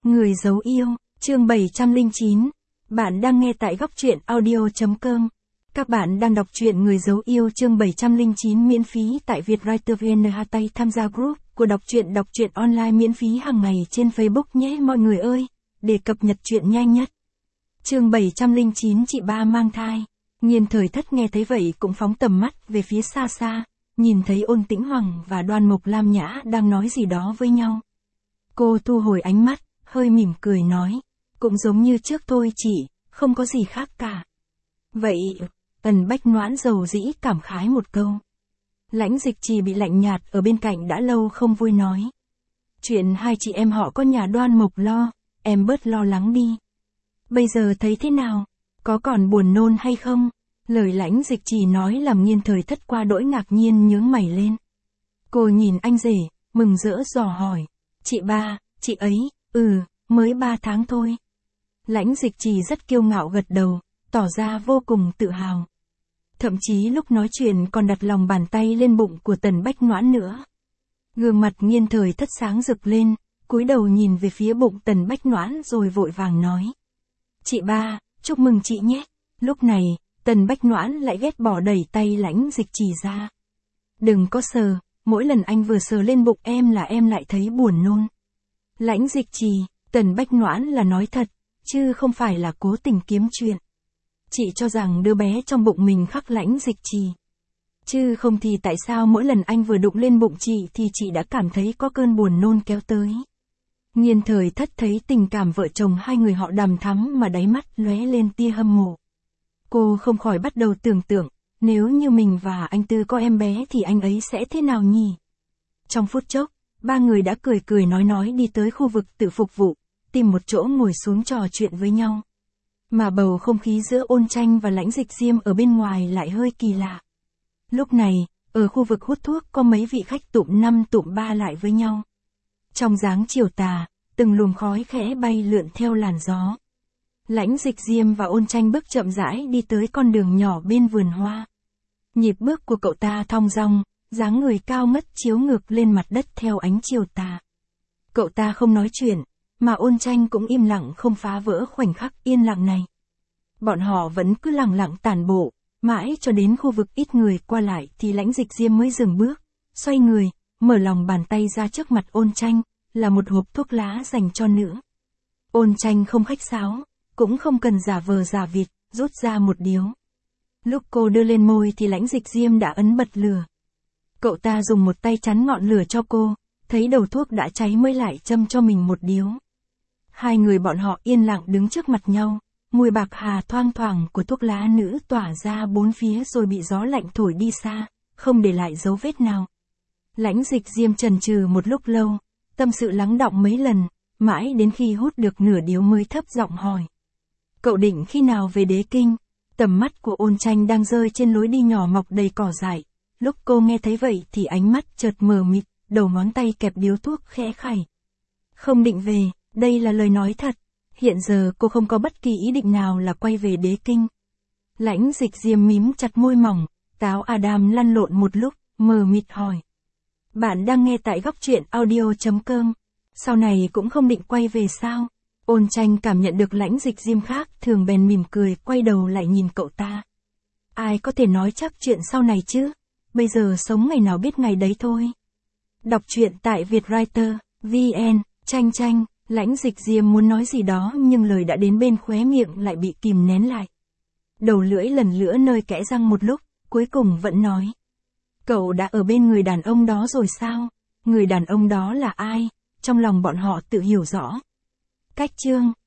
Người giấu yêu, chương 709. Bạn đang nghe tại góc truyện audio.com. Các bạn đang đọc truyện Người giấu yêu chương 709 miễn phí tại Vietwriter VN. Tham gia group của đọc truyện online miễn phí hàng ngày trên Facebook nhé mọi người ơi, để cập nhật truyện nhanh nhất. Chương 709 chị ba mang thai. Nhiên Thời Thất nghe thấy vậy cũng phóng tầm mắt về phía xa xa, nhìn thấy Ôn Tĩnh Hoàng và Đoan Mộc Lam Nhã đang nói gì đó với nhau. Cô thu hồi ánh mắt, hơi mỉm cười nói, cũng giống như trước thôi chị, không có gì khác cả. Vậy, Tần Bách Noãn dầu dĩ cảm khái một câu. Lãnh Dịch Trì bị lạnh nhạt ở bên cạnh đã lâu không vui nói. Chuyện hai chị em họ có nhà Đoan Mộc lo, em bớt lo lắng đi. Bây giờ thấy thế nào? Có còn buồn nôn hay không? Lời Lãnh Dịch Trì nói làm Nhiên Thời Thất qua đỗi ngạc nhiên nhướng mày lên. Cô nhìn anh rể, mừng rỡ dò hỏi. Chị ba, chị ấy, mới 3 tháng thôi. Lãnh Dịch Trì rất kiêu ngạo gật đầu, tỏ ra vô cùng tự hào. Thậm chí lúc nói chuyện còn đặt lòng bàn tay lên bụng của Tần Bách Noãn nữa. Gương mặt Nhiên Thời Thất sáng rực lên, cúi đầu nhìn về phía bụng Tần Bách Noãn rồi vội vàng nói. Chị ba, chúc mừng chị nhé. Lúc này, Tần Bách Noãn lại ghét bỏ đẩy tay Lãnh Dịch Trì ra. Đừng có sờ, mỗi lần anh vừa sờ lên bụng em là em lại thấy buồn nôn. Lãnh Dịch Trì, Tần Bách Noãn là nói thật, chứ không phải là cố tình kiếm chuyện. Chị cho rằng đứa bé trong bụng mình khắc Lãnh Dịch Trì. Chứ không thì tại sao mỗi lần anh vừa đụng lên bụng chị thì chị đã cảm thấy có cơn buồn nôn kéo tới. Nhiên Thời Thất thấy tình cảm vợ chồng hai người họ đằm thắm mà đáy mắt lóe lên tia hâm mộ. Cô không khỏi bắt đầu tưởng tượng, nếu như mình và anh Tư có em bé thì anh ấy sẽ thế nào nhỉ? Trong phút chốc, ba người đã cười cười nói đi tới khu vực tự phục vụ, tìm một chỗ ngồi xuống trò chuyện với nhau. Mà bầu không khí giữa Ôn Tranh và Lãnh Dịch Diêm ở bên ngoài lại hơi kỳ lạ. Lúc này, ở khu vực hút thuốc có mấy vị khách tụm 5 tụm 3 lại với nhau. Trong dáng chiều tà, từng luồng khói khẽ bay lượn theo làn gió. Lãnh Dịch Diêm và Ôn Tranh bước chậm rãi đi tới con đường nhỏ bên vườn hoa. Nhịp bước của cậu ta thong dong, dáng người cao ngất chiếu ngược lên mặt đất theo ánh chiều tà. Cậu ta không nói chuyện, mà Ôn Tranh cũng im lặng không phá vỡ khoảnh khắc yên lặng này. Bọn họ vẫn cứ lặng lặng tản bộ, mãi cho đến khu vực ít người qua lại thì Lãnh Dịch Diêm mới dừng bước, xoay người, mở lòng bàn tay ra trước mặt Ôn Tranh, là một hộp thuốc lá dành cho nữ. Ôn Tranh không khách sáo, cũng không cần giả vờ giả vịt, rút ra một điếu. Lúc cô đưa lên môi thì Lãnh Dịch Diêm đã ấn bật lửa. Cậu ta dùng một tay chắn ngọn lửa cho cô, thấy đầu thuốc đã cháy mới lại châm cho mình một điếu. Hai người bọn họ yên lặng đứng trước mặt nhau, mùi bạc hà thoang thoảng của thuốc lá nữ tỏa ra bốn phía rồi bị gió lạnh thổi đi xa, không để lại dấu vết nào. Lãnh Dịch Diêm chần chừ một lúc lâu, tâm sự lắng đọng mấy lần, mãi đến khi hút được nửa điếu mới thấp giọng hỏi. Cậu định khi nào về Đế Kinh? Tầm mắt của Ôn Tranh đang rơi trên lối đi nhỏ mọc đầy cỏ dại. Lúc cô nghe thấy vậy thì ánh mắt chợt mờ mịt, đầu ngón tay kẹp điếu thuốc khẽ khẩy. Không định về, đây là lời nói thật. Hiện giờ cô không có bất kỳ ý định nào là quay về Đế Kinh. Lãnh Dịch Diêm mím chặt môi mỏng, táo Adam lăn lộn một lúc, mờ mịt hỏi. Bạn đang nghe tại góc truyện audio.com. Sau này cũng không định quay về sao? Ôn Tranh cảm nhận được Lãnh Dịch Diêm khác thường bèn mỉm cười quay đầu lại nhìn cậu ta. Ai có thể nói chắc chuyện sau này chứ? Bây giờ sống ngày nào biết ngày đấy thôi. Đọc truyện tại Vietwriter VN. Tranh, Lãnh Dịch Diêm muốn nói gì đó nhưng lời đã đến bên khóe miệng lại bị kìm nén lại. Đầu lưỡi lần nữa nơi kẽ răng một lúc, cuối cùng vẫn nói. Cậu đã ở bên người đàn ông đó rồi sao? Người đàn ông đó là ai? Trong lòng bọn họ tự hiểu rõ. Cách chương